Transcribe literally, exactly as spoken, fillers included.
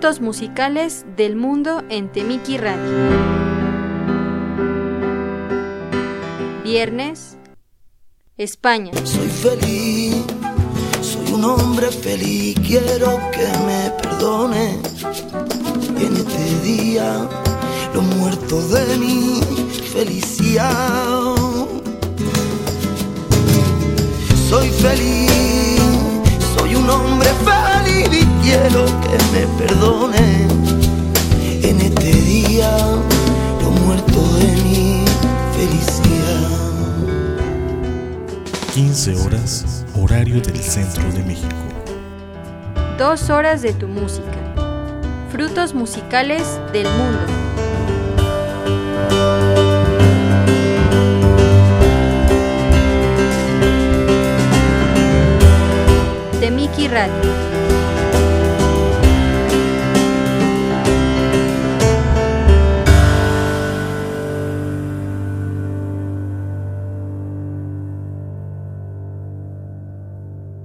Frutos musicales del mundo en Temiki Radio. Viernes, España. Soy feliz, soy un hombre feliz, quiero que me perdones. En este día, los muertos de mi felicidad. Soy feliz, soy un hombre feliz y quiero que me perdone. En este día, los muertos de mi felicidad. quince horas, horario del centro de México. Dos horas de tu música. Frutos musicales del mundo. Temiki Radio.